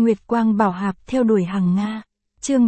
Nguyệt quang bảo hạp theo đuổi hàng Nga. Chương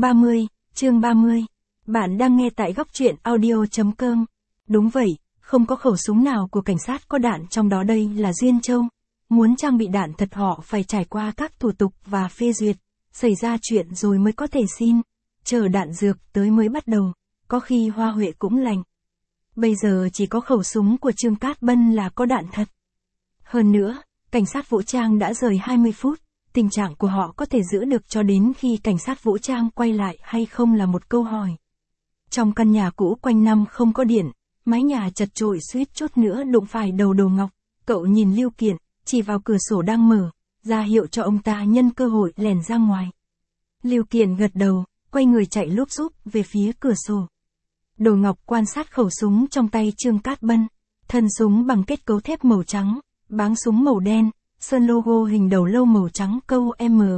30. Bạn đang nghe tại góc truyện audio.com. Đúng vậy, không có khẩu súng nào của cảnh sát có đạn trong đó, đây là Duyên Châu. Muốn trang bị đạn thật họ phải trải qua các thủ tục và phê duyệt, xảy ra chuyện rồi mới có thể xin, chờ đạn dược tới mới bắt đầu, có khi hoa huệ cũng lành. Bây giờ chỉ có khẩu súng của Trương Cát Bân là có đạn thật. Hơn nữa, cảnh sát vũ trang đã rời 20 phút, tình trạng của họ có thể giữ được cho đến khi cảnh sát vũ trang quay lại hay không là một câu hỏi. Trong căn nhà cũ quanh năm không có điện, mái nhà chật chội suýt chút nữa đụng phải đầu Đồ Ngọc. Cậu nhìn Lưu Kiện, chỉ vào cửa sổ đang mở, ra hiệu cho ông ta nhân cơ hội lèn ra ngoài. Lưu Kiện gật đầu, quay người chạy lúp xúp về phía cửa sổ. Đồ Ngọc quan sát khẩu súng trong tay Trương Cát Bân, thân súng bằng kết cấu thép màu trắng, báng súng màu đen, sơn logo hình đầu lâu màu trắng câu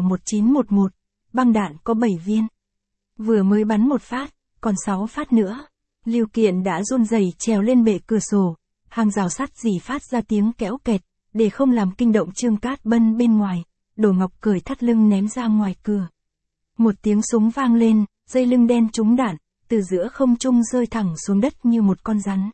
M1911, băng đạn có 7 viên. Vừa mới bắn một phát, còn 6 phát nữa. Lưu Kiện đã run rẩy trèo lên bệ cửa sổ, hàng rào sắt rỉ phát ra tiếng kéo kẹt, để không làm kinh động Trương Cát Bân bên ngoài. Đồ Ngọc cởi thắt lưng ném ra ngoài cửa. Một tiếng súng vang lên, dây lưng đen trúng đạn, từ giữa không trung rơi thẳng xuống đất như một con rắn.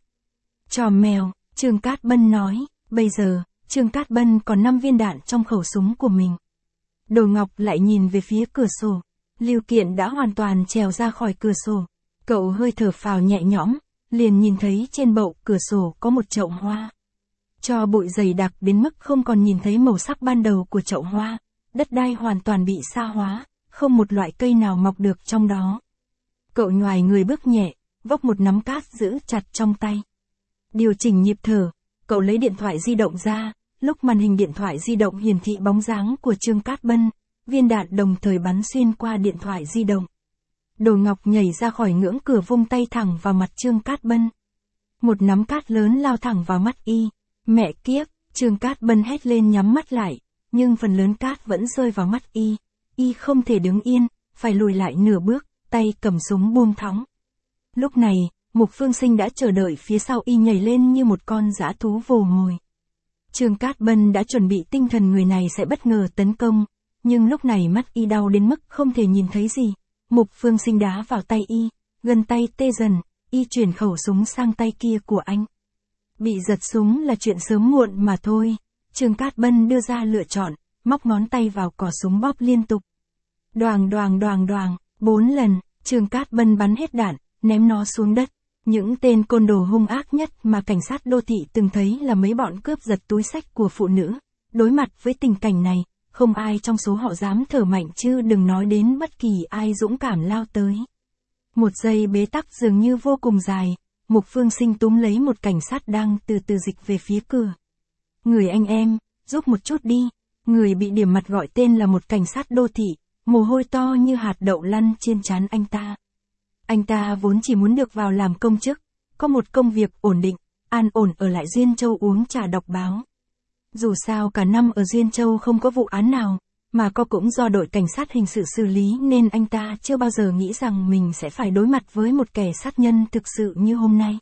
Trò mèo, Trương Cát Bân nói, bây giờ, Trương Cát Bân còn 5 viên đạn trong khẩu súng của mình. Đồ Ngọc lại nhìn về phía cửa sổ. Lưu Kiện đã hoàn toàn trèo ra khỏi cửa sổ. Cậu hơi thở phào nhẹ nhõm, liền nhìn thấy trên bậu cửa sổ có một chậu hoa. Tro bụi dày đặc đến mức không còn nhìn thấy màu sắc ban đầu của chậu hoa. Đất đai hoàn toàn bị sa hóa, không một loại cây nào mọc được trong đó. Cậu nhoài người bước nhẹ, vốc một nắm cát giữ chặt trong tay. Điều chỉnh nhịp thở, cậu lấy điện thoại di động ra, lúc màn hình điện thoại di động hiển thị bóng dáng của Trương Cát Bân, viên đạn đồng thời bắn xuyên qua điện thoại di động. Đồ Ngọc nhảy ra khỏi ngưỡng cửa vung tay thẳng vào mặt Trương Cát Bân. Một nắm cát lớn lao thẳng vào mắt y. Mẹ kiếp, Trương Cát Bân hét lên nhắm mắt lại, nhưng phần lớn cát vẫn rơi vào mắt y. Y không thể đứng yên, phải lùi lại nửa bước, tay cầm súng buông thõng. Lúc này, Mục Phương Sinh đã chờ đợi phía sau y nhảy lên như một con dã thú vồ mồi. Trương Cát Bân đã chuẩn bị tinh thần người này sẽ bất ngờ tấn công, nhưng lúc này mắt y đau đến mức không thể nhìn thấy gì. Mục Phương Sinh đá vào tay y, gần tay tê dần, y chuyển khẩu súng sang tay kia của anh. Bị giật súng là chuyện sớm muộn mà thôi. Trương Cát Bân đưa ra lựa chọn, móc ngón tay vào cò súng bóp liên tục. Đoàng đoàng đoàng đoàng, 4 lần, Trương Cát Bân bắn hết đạn, ném nó xuống đất. Những tên côn đồ hung ác nhất mà cảnh sát đô thị từng thấy là mấy bọn cướp giật túi xách của phụ nữ. Đối mặt với tình cảnh này, không ai trong số họ dám thở mạnh chứ đừng nói đến bất kỳ ai dũng cảm lao tới. Một giây bế tắc dường như vô cùng dài, Mục Phương Sinh túm lấy một cảnh sát đang từ từ dịch về phía cửa. Người anh em, giúp một chút đi. Người bị điểm mặt gọi tên là một cảnh sát đô thị, mồ hôi to như hạt đậu lăn trên trán anh ta. Anh ta vốn chỉ muốn được vào làm công chức, có một công việc ổn định, an ổn ở lại Duyên Châu uống trà đọc báo. Dù sao cả năm ở Duyên Châu không có vụ án nào, mà có cũng do đội cảnh sát hình sự xử lý nên anh ta chưa bao giờ nghĩ rằng mình sẽ phải đối mặt với một kẻ sát nhân thực sự như hôm nay.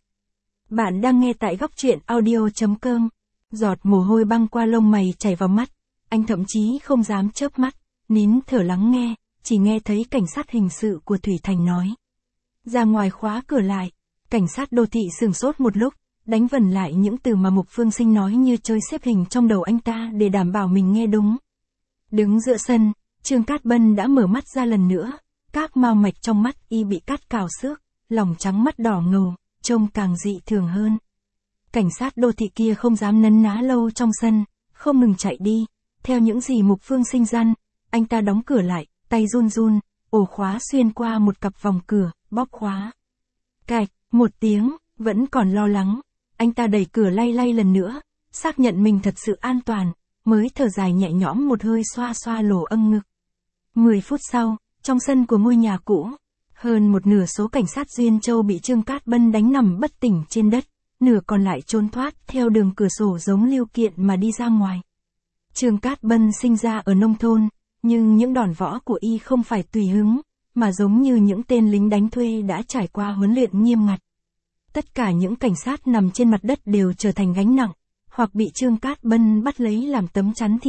Bạn đang nghe tại góc truyện audio.com. Giọt mồ hôi băng qua lông mày chảy vào mắt, anh thậm chí không dám chớp mắt, nín thở lắng nghe, chỉ nghe thấy cảnh sát hình sự của Thủy Thành nói. Ra ngoài khóa cửa lại, cảnh sát đô thị sửng sốt một lúc, đánh vần lại những từ mà Mục Phương Sinh nói như chơi xếp hình trong đầu anh ta để đảm bảo mình nghe đúng. Đứng giữa sân, Trương Cát Bân đã mở mắt ra lần nữa, các mao mạch trong mắt y bị cắt cào xước, lòng trắng mắt đỏ ngầu, trông càng dị thường hơn. Cảnh sát đô thị kia không dám nấn ná lâu trong sân, không ngừng chạy đi, theo những gì Mục Phương Sinh dặn, anh ta đóng cửa lại, tay run run, ổ khóa xuyên qua một cặp vòng cửa, bóp khóa. Cạch, một tiếng, vẫn còn lo lắng, anh ta đẩy cửa lay lay lần nữa, xác nhận mình thật sự an toàn, mới thở dài nhẹ nhõm một hơi xoa xoa lỗ âng ngực. 10 phút sau, trong sân của ngôi nhà cũ, hơn một nửa số cảnh sát Duyên Châu bị Trương Cát Bân đánh nằm bất tỉnh trên đất, nửa còn lại trốn thoát theo đường cửa sổ giống Lưu Kiện mà đi ra ngoài. Trương Cát Bân sinh ra ở nông thôn, nhưng những đòn võ của y không phải tùy hứng, mà giống như những tên lính đánh thuê đã trải qua huấn luyện nghiêm ngặt. Tất cả những cảnh sát nằm trên mặt đất đều trở thành gánh nặng, hoặc bị Trương Cát Bân bắt lấy làm tấm chắn thịt,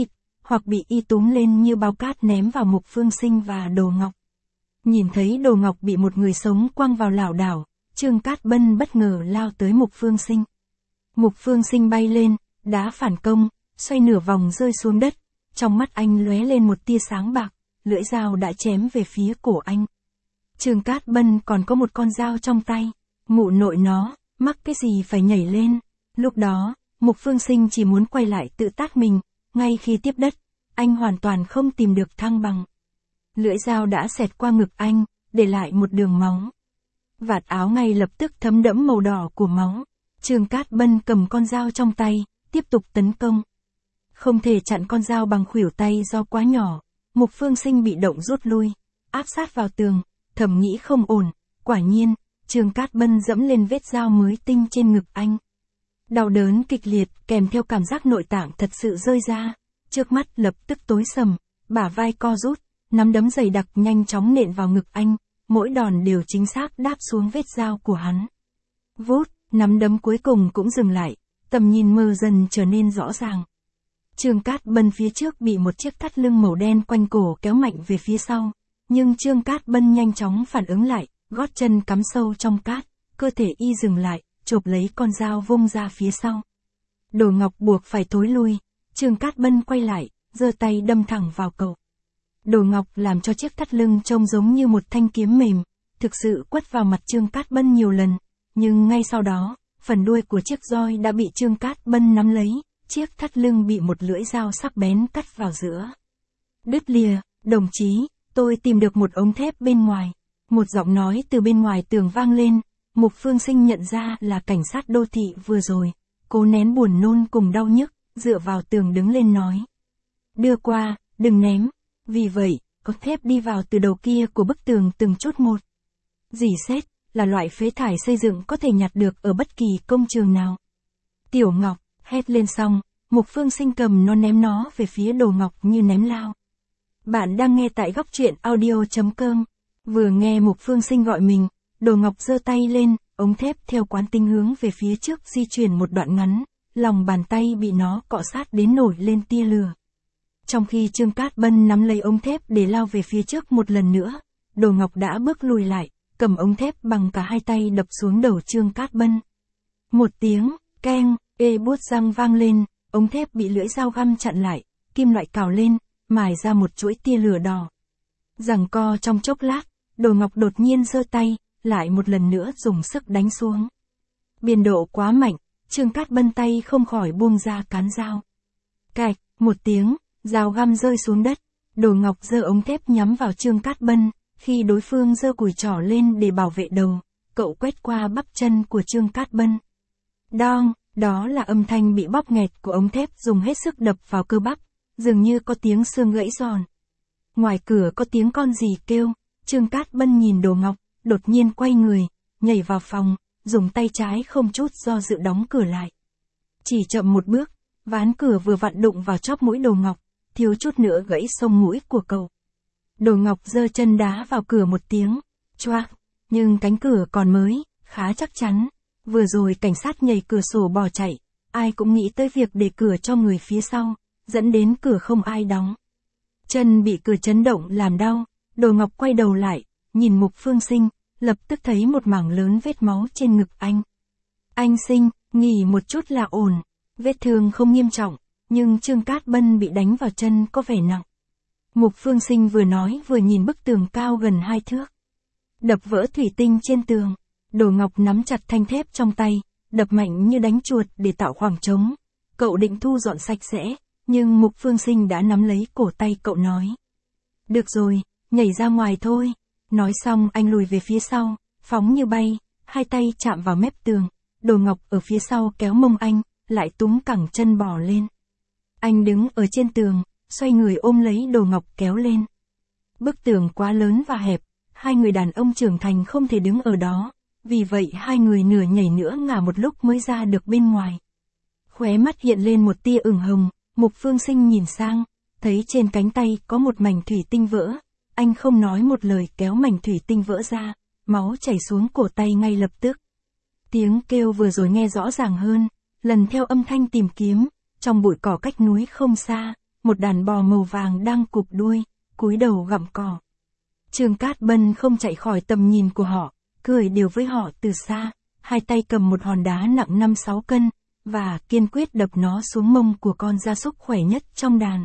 hoặc bị y túm lên như bao cát ném vào Mục Phương Sinh và Đồ Ngọc. Nhìn thấy Đồ Ngọc bị một người sống quăng vào lảo đảo, Trương Cát Bân bất ngờ lao tới Mục Phương Sinh. Mục Phương Sinh bay lên, đá phản công, xoay nửa vòng rơi xuống đất, trong mắt anh lóe lên một tia sáng bạc, lưỡi dao đã chém về phía cổ anh. Trương Cát Bân còn có một con dao trong tay, mụ nội nó, mắc cái gì phải nhảy lên. Lúc đó, Mục Phương Sinh chỉ muốn quay lại tự tát mình, ngay khi tiếp đất, anh hoàn toàn không tìm được thăng bằng. Lưỡi dao đã xẹt qua ngực anh, để lại một đường máu. Vạt áo ngay lập tức thấm đẫm màu đỏ của máu. Trương Cát Bân cầm con dao trong tay, tiếp tục tấn công. Không thể chặn con dao bằng khuỷu tay do quá nhỏ, Mục Phương Sinh bị động rút lui, áp sát vào tường, thầm nghĩ không ổn, quả nhiên, Trương Cát Bân dẫm lên vết dao mới tinh trên ngực anh. Đau đớn kịch liệt kèm theo cảm giác nội tạng thật sự rơi ra, trước mắt lập tức tối sầm, bả vai co rút, nắm đấm dày đặc nhanh chóng nện vào ngực anh, mỗi đòn đều chính xác đáp xuống vết dao của hắn. Vút, nắm đấm cuối cùng cũng dừng lại, tầm nhìn mờ dần trở nên rõ ràng. Trương Cát Bân phía trước bị một chiếc thắt lưng màu đen quanh cổ kéo mạnh về phía sau, nhưng Trương Cát Bân nhanh chóng phản ứng lại, gót chân cắm sâu trong cát, cơ thể y dừng lại, chộp lấy con dao vung ra phía sau. Đồ Ngọc buộc phải thối lui, Trương Cát Bân quay lại, giơ tay đâm thẳng vào cậu. Đồ Ngọc làm cho chiếc thắt lưng trông giống như một thanh kiếm mềm, thực sự quất vào mặt Trương Cát Bân nhiều lần, nhưng ngay sau đó, phần đuôi của chiếc roi đã bị Trương Cát Bân nắm lấy, chiếc thắt lưng bị một lưỡi dao sắc bén cắt vào giữa. Đứt lìa, đồng chí, tôi tìm được một ống thép bên ngoài. Một giọng nói từ bên ngoài tường vang lên, Mục Phương Sinh nhận ra là cảnh sát đô thị vừa rồi, cố nén buồn nôn cùng đau nhức, dựa vào tường đứng lên nói. Đưa qua, đừng ném, vì vậy, có thép đi vào từ đầu kia của bức tường từng chút một. Rỉ sét, là loại phế thải xây dựng có thể nhặt được ở bất kỳ công trường nào. Tiểu Ngọc, hét lên xong, Mục Phương Sinh cầm nó ném nó về phía Đồ Ngọc như ném lao. Bạn đang nghe tại góc truyện audio.com. Vừa nghe Mục Phương Sinh gọi mình, Đồ Ngọc giơ tay lên, ống thép theo quán tính hướng về phía trước di chuyển một đoạn ngắn, lòng bàn tay bị nó cọ sát đến nổi lên tia lửa. Trong khi Trương Cát Bân nắm lấy ống thép để lao về phía trước một lần nữa, Đồ Ngọc đã bước lùi lại, cầm ống thép bằng cả hai tay đập xuống đầu Trương Cát Bân. Một tiếng, keng, buốt răng vang lên, ống thép bị lưỡi dao găm chặn lại, kim loại cào lên, mài ra một chuỗi tia lửa đỏ. Giằng co trong chốc lát, Đồ Ngọc đột nhiên giơ tay, lại một lần nữa dùng sức đánh xuống. Biên độ quá mạnh, Trương Cát Bân tay không khỏi buông ra cán dao. Cạch, một tiếng, dao găm rơi xuống đất, Đồ Ngọc giơ ống thép nhắm vào Trương Cát Bân, khi đối phương giơ cùi trỏ lên để bảo vệ đầu, cậu quét qua bắp chân của Trương Cát Bân. Đong, đó là âm thanh bị bóp nghẹt của ống thép dùng hết sức đập vào cơ bắp, dường như có tiếng xương gãy giòn. Ngoài cửa có tiếng con gì kêu, Trương Cát Bân nhìn Đồ Ngọc, đột nhiên quay người, nhảy vào phòng, dùng tay trái không chút do dự đóng cửa lại. Chỉ chậm một bước, ván cửa vừa vặn đụng vào chóp mũi Đồ Ngọc, thiếu chút nữa gãy xông mũi của cậu. Đồ Ngọc giơ chân đá vào cửa một tiếng, choác, nhưng cánh cửa còn mới, khá chắc chắn. Vừa rồi cảnh sát nhảy cửa sổ bỏ chạy, ai cũng nghĩ tới việc để cửa cho người phía sau, dẫn đến cửa không ai đóng. Chân bị cửa chấn động làm đau, Đồ Ngọc quay đầu lại, nhìn Mục Phương Sinh, lập tức thấy một mảng lớn vết máu trên ngực anh. Anh Sinh, nghỉ một chút là ổn, vết thương không nghiêm trọng, nhưng Trương Cát Bân bị đánh vào chân có vẻ nặng. Mục Phương Sinh vừa nói vừa nhìn bức tường cao gần 2 thước. Đập vỡ thủy tinh trên tường, Đồ Ngọc nắm chặt thanh thép trong tay, đập mạnh như đánh chuột để tạo khoảng trống. Cậu định thu dọn sạch sẽ, nhưng Mục Phương Sinh đã nắm lấy cổ tay cậu nói. Được rồi, nhảy ra ngoài thôi. Nói xong anh lùi về phía sau, phóng như bay, hai tay chạm vào mép tường. Đồ Ngọc ở phía sau kéo mông anh, lại túm cẳng chân bò lên. Anh đứng ở trên tường, xoay người ôm lấy Đồ Ngọc kéo lên. Bức tường quá lớn và hẹp, hai người đàn ông trưởng thành không thể đứng ở đó, vì vậy hai người nửa nhảy nửa ngả một lúc mới ra được bên ngoài. Khóe mắt hiện lên một tia ửng hồng, Mục Phương Sinh nhìn sang, thấy trên cánh tay có một mảnh thủy tinh vỡ, anh không nói một lời kéo mảnh thủy tinh vỡ ra, máu chảy xuống cổ tay ngay lập tức. Tiếng kêu vừa rồi nghe rõ ràng hơn, lần theo âm thanh tìm kiếm, trong bụi cỏ cách núi không xa, một đàn bò màu vàng đang cụp đuôi, cúi đầu gặm cỏ. Trương Cát Bân không chạy khỏi tầm nhìn của họ, cười điều với họ từ xa, hai tay cầm một hòn đá nặng 5-6 cân, và kiên quyết đập nó xuống mông của con gia súc khỏe nhất trong đàn.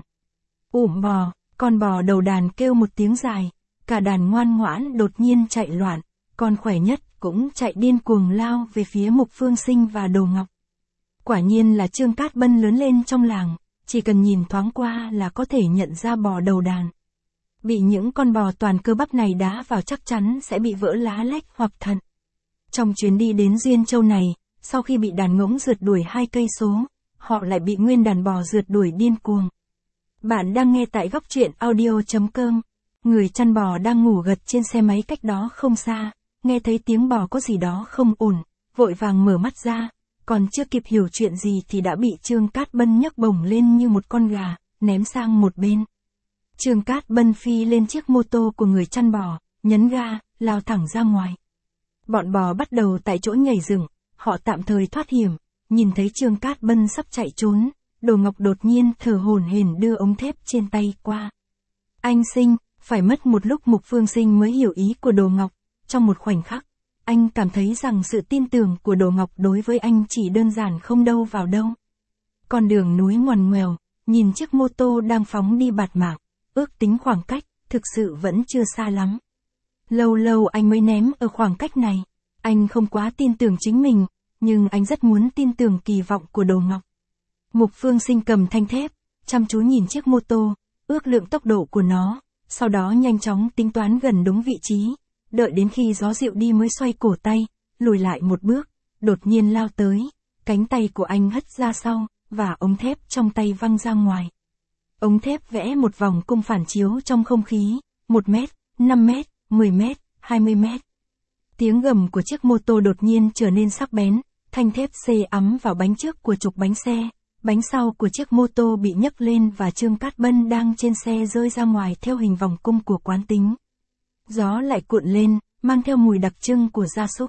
Bò, con bò đầu đàn kêu một tiếng dài, cả đàn ngoan ngoãn đột nhiên chạy loạn, con khỏe nhất cũng chạy điên cuồng lao về phía Mục Phương Sinh và Đồ Ngọc. Quả nhiên là Trương Cát Bân lớn lên trong làng, chỉ cần nhìn thoáng qua là có thể nhận ra bò đầu đàn. Bị những con bò toàn cơ bắp này đá vào chắc chắn sẽ bị vỡ lá lách hoặc thận. Trong chuyến đi đến Duyên Châu này, sau khi bị đàn ngỗng rượt đuổi 2 cây số, họ lại bị nguyên đàn bò rượt đuổi điên cuồng. Bạn đang nghe tại góc truyện audio.com. Người chăn bò đang ngủ gật trên xe máy cách đó không xa, nghe thấy tiếng bò có gì đó không ổn, vội vàng mở mắt ra, còn chưa kịp hiểu chuyện gì thì đã bị Trương Cát Bân nhấc bổng lên như một con gà, ném sang một bên. Trương Cát Bân phi lên chiếc mô tô của người chăn bò, nhấn ga, lao thẳng ra ngoài. Bọn bò bắt đầu tại chỗ nhảy dựng, họ tạm thời thoát hiểm, nhìn thấy Trương Cát Bân sắp chạy trốn, Đồ Ngọc đột nhiên thở hổn hển đưa ống thép trên tay qua. Anh Sinh, phải mất một lúc Mục Phương Sinh mới hiểu ý của Đồ Ngọc, trong một khoảnh khắc, anh cảm thấy rằng sự tin tưởng của Đồ Ngọc đối với anh chỉ đơn giản không đâu vào đâu. Con đường núi ngoằn ngoèo, nhìn chiếc mô tô đang phóng đi bạt mạng, ước tính khoảng cách, thực sự vẫn chưa xa lắm. Lâu lâu anh mới ném ở khoảng cách này, anh không quá tin tưởng chính mình, nhưng anh rất muốn tin tưởng kỳ vọng của Đồ Ngọc. Mục Phương Sinh cầm thanh thép, chăm chú nhìn chiếc mô tô, ước lượng tốc độ của nó, sau đó nhanh chóng tính toán gần đúng vị trí, đợi đến khi gió dịu đi mới xoay cổ tay, lùi lại một bước, đột nhiên lao tới, cánh tay của anh hất ra sau, và ống thép trong tay văng ra ngoài. Ống thép vẽ một vòng cung phản chiếu trong không khí, 1 mét, 5 mét, 10 mét, 20 mét. Tiếng gầm của chiếc mô tô đột nhiên trở nên sắc bén, thanh thép xê ắm vào bánh trước của trục bánh xe, bánh sau của chiếc mô tô bị nhấc lên và Trương Cát Bân đang trên xe rơi ra ngoài theo hình vòng cung của quán tính. Gió lại cuộn lên, mang theo mùi đặc trưng của gia súc.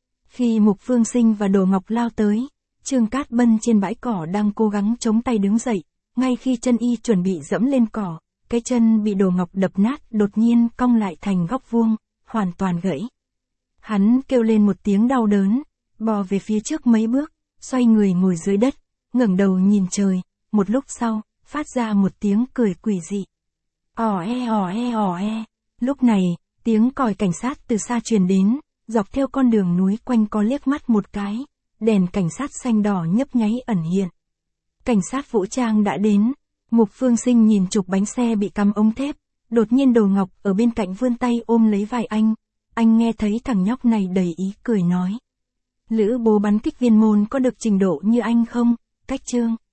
Khi Mục Phương Sinh và Đồ Ngọc lao tới, Trương Cát Bân trên bãi cỏ đang cố gắng chống tay đứng dậy, ngay khi chân y chuẩn bị dẫm lên cỏ, cái chân bị Đồ Ngọc đập nát đột nhiên cong lại thành góc vuông, hoàn toàn gãy. Hắn kêu lên một tiếng đau đớn, bò về phía trước mấy bước, xoay người ngồi dưới đất, ngẩng đầu nhìn trời, một lúc sau, phát ra một tiếng cười quỷ dị. Ò e ò e ò e. Lúc này, tiếng còi cảnh sát từ xa truyền đến, dọc theo con đường núi quanh co liếc mắt một cái, đèn cảnh sát xanh đỏ nhấp nháy ẩn hiện. Cảnh sát vũ trang đã đến, Mục Phương Sinh nhìn trục bánh xe bị cắm ống thép, đột nhiên Đồ Ngọc ở bên cạnh vươn tay ôm lấy vai anh nghe thấy thằng nhóc này đầy ý cười nói. Lữ bố bắn kích viên môn có được trình độ như anh không, Cách Trương?